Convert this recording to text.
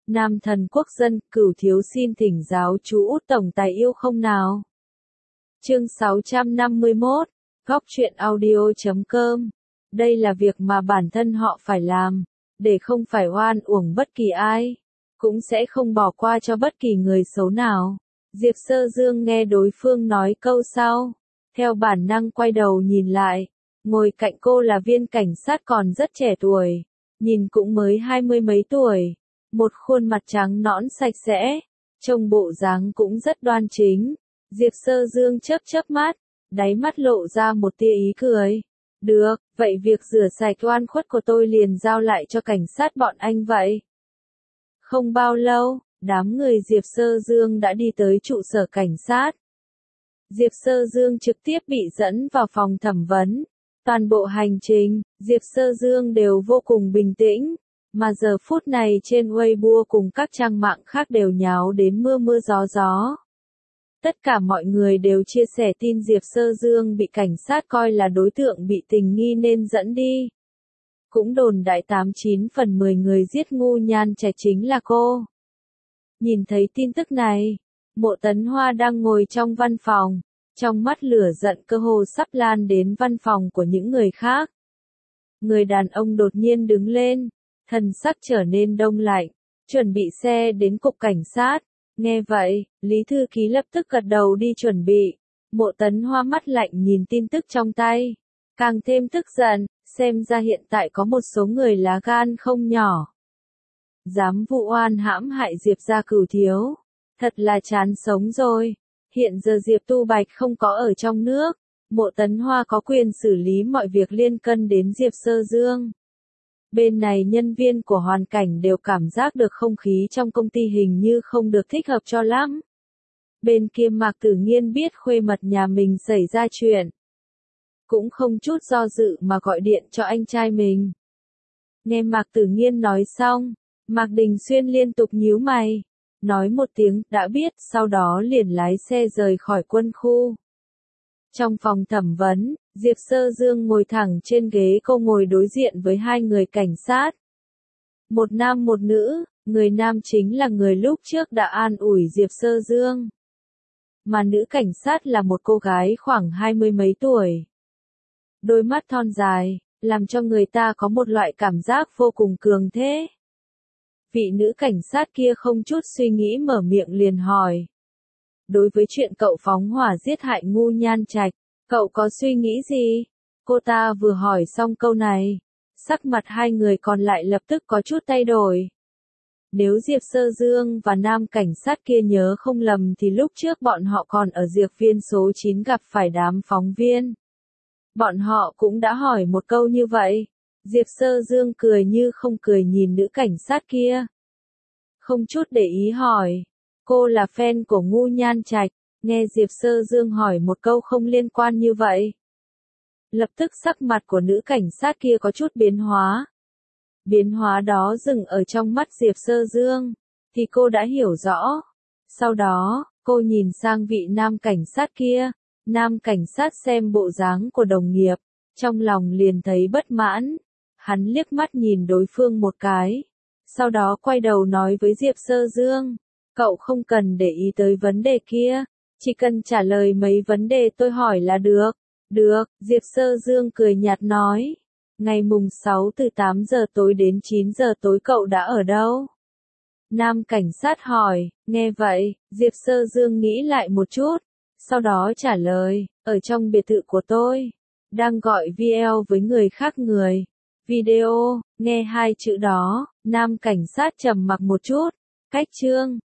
Nam thần quốc dân, Cửu thiếu xin thỉnh giáo chú Út tổng tài yêu không nào. Chương 651, Góc truyện audio.com. Đây là việc mà bản thân họ phải làm, để không phải oan uổng bất kỳ ai, cũng sẽ không bỏ qua cho bất kỳ người xấu nào. Diệp Sơ Dương nghe đối phương nói câu sau, theo bản năng quay đầu nhìn lại, ngồi cạnh cô là viên cảnh sát còn rất trẻ tuổi, nhìn cũng mới 20 mấy tuổi, một khuôn mặt trắng nõn sạch sẽ, trông bộ dáng cũng rất đoan chính. Diệp Sơ Dương chớp mắt, đáy mắt lộ ra một tia ý cười. Được, vậy việc rửa sạch oan khuất của tôi liền giao lại cho cảnh sát bọn anh vậy. Không bao lâu, đám người Diệp Sơ Dương đã đi tới trụ sở cảnh sát. Diệp Sơ Dương trực tiếp bị dẫn vào phòng thẩm vấn. Toàn bộ hành trình, Diệp Sơ Dương đều vô cùng bình tĩnh, mà giờ phút này trên Weibo cùng các trang mạng khác đều nháo đến mưa gió. Tất cả mọi người đều chia sẻ tin Diệp Sơ Dương bị cảnh sát coi là đối tượng bị tình nghi nên dẫn đi. Cũng đồn đại 89 phần 10 người giết Ngu Nhan Trạch chính là cô. Nhìn thấy tin tức này, Mộ Tấn Hoa đang ngồi trong văn phòng, trong mắt lửa giận cơ hồ sắp lan đến văn phòng của những người khác. Người đàn ông đột nhiên đứng lên, thần sắc trở nên đông lạnh, chuẩn bị xe đến cục cảnh sát. Nghe vậy, Lý Thư Ký lập tức gật đầu đi chuẩn bị. Mộ Tấn Hoa mắt lạnh nhìn tin tức trong tay, càng thêm tức giận, xem ra hiện tại có một số người lá gan không nhỏ. Dám vụ oan hãm hại Diệp gia Cửu thiếu, thật là chán sống rồi. Hiện giờ Diệp Tu Bạch không có ở trong nước, Mộ Tấn Hoa có quyền xử lý mọi việc liên cân đến Diệp Sơ Dương. Bên này nhân viên của Hoàn Cảnh đều cảm giác được không khí trong công ty hình như không được thích hợp cho lắm. Bên kia Mạc Tử Nghiên biết khuê mật nhà mình xảy ra chuyện, cũng không chút do dự mà gọi điện cho anh trai mình. Nghe Mạc Tử Nghiên nói xong, Mạc Đình Xuyên liên tục nhíu mày, nói một tiếng đã biết, sau đó liền lái xe rời khỏi quân khu. Trong phòng thẩm vấn, Diệp Sơ Dương ngồi thẳng trên ghế, cô ngồi đối diện với hai người cảnh sát. Một nam một nữ, người nam chính là người lúc trước đã an ủi Diệp Sơ Dương. Mà nữ cảnh sát là một cô gái khoảng 20 mấy tuổi. Đôi mắt thon dài, làm cho người ta có một loại cảm giác vô cùng cường thế. Vị nữ cảnh sát kia không chút suy nghĩ mở miệng liền hỏi. Đối với chuyện cậu phóng hỏa giết hại Ngu Nhan Trạch, cậu có suy nghĩ gì? Cô ta vừa hỏi xong câu này, sắc mặt hai người còn lại lập tức có chút thay đổi. Nếu Diệp Sơ Dương và nam cảnh sát kia nhớ không lầm thì lúc trước bọn họ còn ở Diệp Viên số 9 gặp phải đám phóng viên. Bọn họ cũng đã hỏi một câu như vậy. Diệp Sơ Dương cười như không cười nhìn nữ cảnh sát kia. Không chút để ý hỏi. Cô là fan của Ngu Nhan Trạch, nghe Diệp Sơ Dương hỏi một câu không liên quan như vậy. Lập tức sắc mặt của nữ cảnh sát kia có chút biến hóa. Biến hóa đó dừng ở trong mắt Diệp Sơ Dương, thì cô đã hiểu rõ. Sau đó, cô nhìn sang vị nam cảnh sát kia. Nam cảnh sát xem bộ dáng của đồng nghiệp, trong lòng liền thấy bất mãn. Hắn liếc mắt nhìn đối phương một cái, sau đó quay đầu nói với Diệp Sơ Dương. Cậu không cần để ý tới vấn đề kia, chỉ cần trả lời mấy vấn đề tôi hỏi là được. Được, Diệp Sơ Dương cười nhạt nói. Ngày mùng 6 từ 8 giờ tối đến 9 giờ tối cậu đã ở đâu? Nam cảnh sát hỏi. Nghe vậy, Diệp Sơ Dương nghĩ lại một chút, sau đó trả lời, ở trong biệt thự của tôi, đang gọi video với người khác người. Video, nghe hai chữ đó, nam cảnh sát trầm mặc một chút. Cách chương